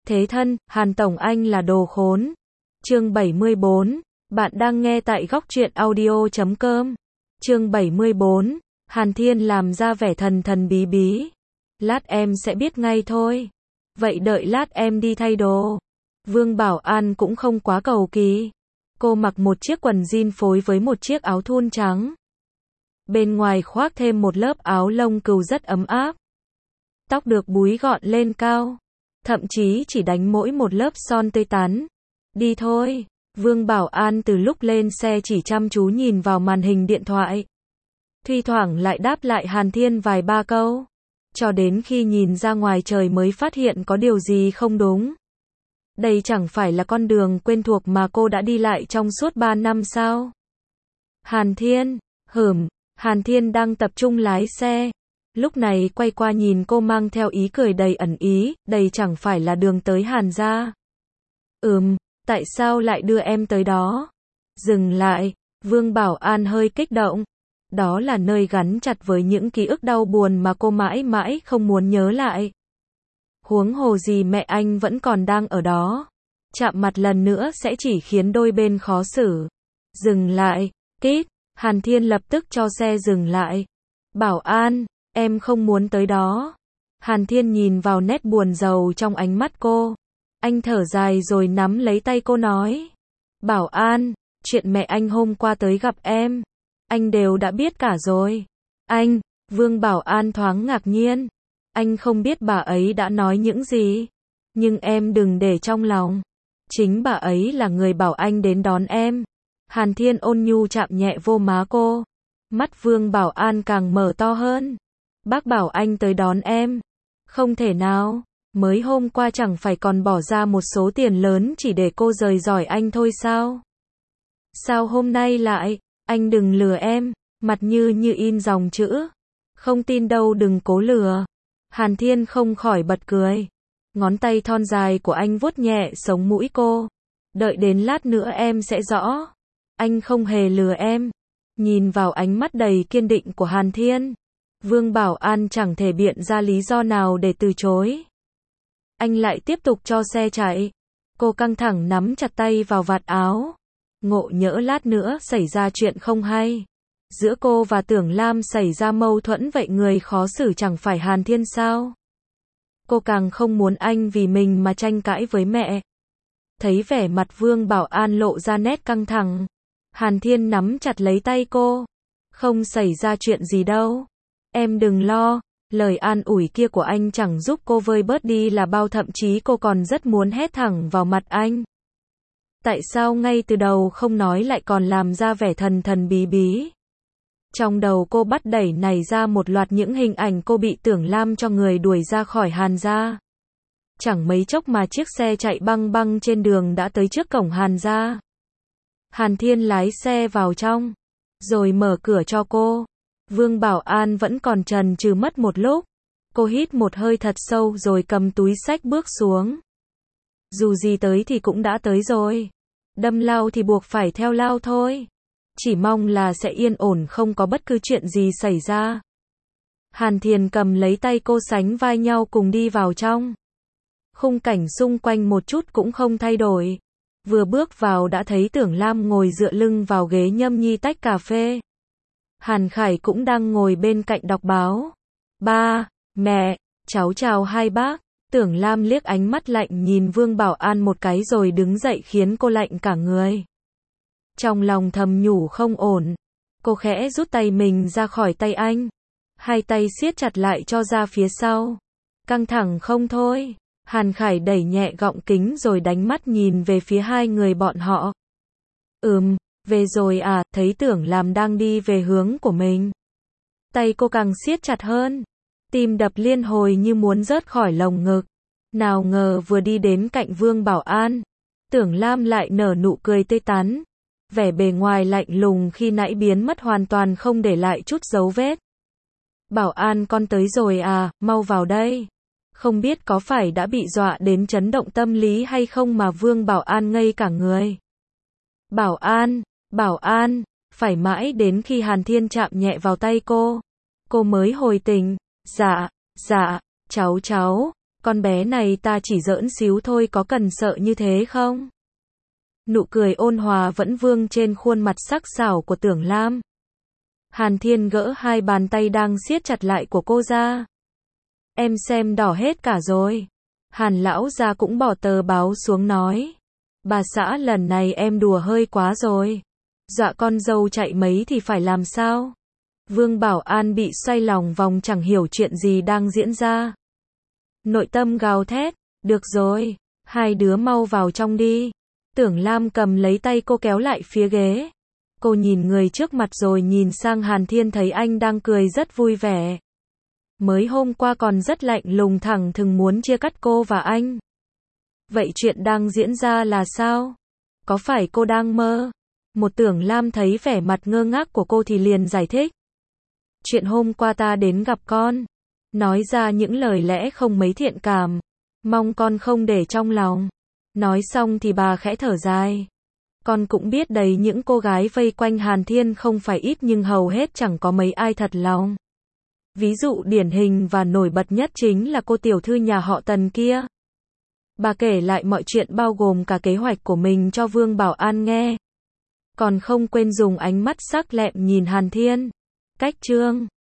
Thế thân, Hàn Tổng anh là đồ khốn. Chương 74, bạn đang nghe tại góc truyện audio.com. Chương 74, Hàn Thiên làm ra vẻ thần thần bí bí. Lát em sẽ biết ngay thôi. Vậy đợi lát em đi thay đồ. Vương Bảo An cũng không quá cầu kỳ. Cô mặc một chiếc quần jean phối với một chiếc áo thun trắng. Bên ngoài khoác thêm một lớp áo lông cừu rất ấm áp. Tóc được búi gọn lên cao. Thậm chí chỉ đánh mỗi một lớp son tươi tắn. Đi thôi. Vương Bảo An từ lúc lên xe chỉ chăm chú nhìn vào màn hình điện thoại. Thi thoảng lại đáp lại Hàn Thiên vài ba câu. Cho đến khi nhìn ra ngoài trời mới phát hiện có điều gì không đúng. Đây chẳng phải là con đường quen thuộc mà cô đã đi lại trong suốt 3 năm sao? Hàn Thiên, Hàn Thiên đang tập trung lái xe. Lúc này quay qua nhìn cô mang theo ý cười đầy ẩn ý, đây chẳng phải là đường tới Hàn gia. Tại sao lại đưa em tới đó? Dừng lại, Vương Bảo An hơi kích động. Đó là nơi gắn chặt với những ký ức đau buồn mà cô mãi mãi không muốn nhớ lại. Huống hồ gì mẹ anh vẫn còn đang ở đó. Chạm mặt lần nữa sẽ chỉ khiến đôi bên khó xử. Dừng lại, tít, Hàn Thiên lập tức cho xe dừng lại. Bảo An, em không muốn tới đó. Hàn Thiên nhìn vào nét buồn rầu trong ánh mắt cô. Anh thở dài rồi nắm lấy tay cô nói. Bảo An, chuyện mẹ anh hôm qua tới gặp em. Anh đều đã biết cả rồi. Anh, Vương Bảo An thoáng ngạc nhiên. Anh không biết bà ấy đã nói những gì. Nhưng em đừng để trong lòng. Chính bà ấy là người bảo anh đến đón em. Hàn Thiên ôn nhu chạm nhẹ vô má cô. Mắt Vương Bảo An càng mở to hơn. Bác bảo anh tới đón em. Không thể nào. Mới hôm qua chẳng phải còn bỏ ra một số tiền lớn chỉ để cô rời giỏi anh thôi sao? Sao hôm nay lại? Anh đừng lừa em. Mặt như in dòng chữ. Không tin đâu, đừng cố lừa. Hàn Thiên không khỏi bật cười. Ngón tay thon dài của anh vuốt nhẹ sống mũi cô. Đợi đến lát nữa em sẽ rõ. Anh không hề lừa em. Nhìn vào ánh mắt đầy kiên định của Hàn Thiên, Vương Bảo An chẳng thể biện ra lý do nào để từ chối. Anh lại tiếp tục cho xe chạy. Cô căng thẳng nắm chặt tay vào vạt áo. Ngộ nhỡ lát nữa xảy ra chuyện không hay. Giữa cô và Tưởng Lam xảy ra mâu thuẫn, vậy người khó xử chẳng phải Hàn Thiên sao? Cô càng không muốn anh vì mình mà tranh cãi với mẹ. Thấy vẻ mặt Vương Bảo An lộ ra nét căng thẳng, Hàn Thiên nắm chặt lấy tay cô. Không xảy ra chuyện gì đâu. Em đừng lo. Lời an ủi kia của anh chẳng giúp cô vơi bớt đi là bao, thậm chí cô còn rất muốn hét thẳng vào mặt anh. Tại sao ngay từ đầu không nói lại còn làm ra vẻ thần thần bí bí? Trong đầu cô bắt đẩy nảy ra một loạt những hình ảnh cô bị Tưởng Lam cho người đuổi ra khỏi Hàn gia. Chẳng mấy chốc mà chiếc xe chạy băng băng trên đường đã tới trước cổng Hàn gia. Hàn Thiên lái xe vào trong, rồi mở cửa cho cô. Vương Bảo An vẫn còn chần chừ mất một lúc. Cô hít một hơi thật sâu rồi cầm túi xách bước xuống. Dù gì tới thì cũng đã tới rồi. Đâm lao thì buộc phải theo lao thôi. Chỉ mong là sẽ yên ổn, không có bất cứ chuyện gì xảy ra. Hàn Thiên cầm lấy tay cô, sánh vai nhau cùng đi vào trong. Khung cảnh xung quanh một chút cũng không thay đổi. Vừa bước vào đã thấy Tưởng Lam ngồi dựa lưng vào ghế nhâm nhi tách cà phê. Hàn Khải cũng đang ngồi bên cạnh đọc báo. Ba, mẹ, cháu chào hai bác. Tưởng Lam liếc ánh mắt lạnh nhìn Vương Bảo An một cái rồi đứng dậy khiến cô lạnh cả người. Trong lòng thầm nhủ không ổn. Cô khẽ rút tay mình ra khỏi tay anh. Hai tay siết chặt lại cho ra phía sau. Căng thẳng không thôi. Hàn Khải đẩy nhẹ gọng kính rồi đánh mắt nhìn về phía hai người bọn họ. Về rồi à? Thấy Tưởng Lam đang đi về hướng của mình. Tay cô càng siết chặt hơn. Tim đập liên hồi như muốn rớt khỏi lồng ngực. Nào ngờ vừa đi đến cạnh Vương Bảo An, Tưởng Lam lại nở nụ cười tươi tắn. Vẻ bề ngoài lạnh lùng khi nãy biến mất hoàn toàn, không để lại chút dấu vết. Bảo An, con tới rồi à, mau vào đây. Không biết có phải đã bị dọa đến chấn động tâm lý hay không mà Vương Bảo An ngây cả người. Bảo An, phải mãi đến khi Hàn Thiên chạm nhẹ vào tay cô mới hồi tỉnh. Dạ, cháu, con bé này ta chỉ giỡn xíu thôi, có cần sợ như thế không? Nụ cười ôn hòa vẫn vương trên khuôn mặt sắc sảo của Tưởng Lam. Hàn Thiên gỡ hai bàn tay đang siết chặt lại của cô ra. Em xem đỏ hết cả rồi. Hàn lão gia cũng bỏ tờ báo xuống nói. Bà xã, lần này em đùa hơi quá rồi. Dọa con dâu chạy mấy thì phải làm sao? Vương Bảo An bị xoay lòng vòng, chẳng hiểu chuyện gì đang diễn ra. Nội tâm gào thét, được rồi, hai đứa mau vào trong đi. Tưởng Lam cầm lấy tay cô kéo lại phía ghế. Cô nhìn người trước mặt rồi nhìn sang Hàn Thiên, thấy anh đang cười rất vui vẻ. Mới hôm qua còn rất lạnh lùng, thẳng thừng muốn chia cắt cô và anh. Vậy chuyện đang diễn ra là sao? Có phải cô đang mơ? Một Tưởng Lam thấy vẻ mặt ngơ ngác của cô thì liền giải thích. Chuyện hôm qua ta đến gặp con. Nói ra những lời lẽ không mấy thiện cảm. Mong con không để trong lòng. Nói xong thì bà khẽ thở dài. Con cũng biết đấy, những cô gái vây quanh Hàn Thiên không phải ít nhưng hầu hết chẳng có mấy ai thật lòng. Ví dụ điển hình và nổi bật nhất chính là cô tiểu thư nhà họ Tần kia. Bà kể lại mọi chuyện bao gồm cả kế hoạch của mình cho Vương Bảo An nghe. Còn không quên dùng ánh mắt sắc lẹm nhìn Hàn Thiên. Cách chương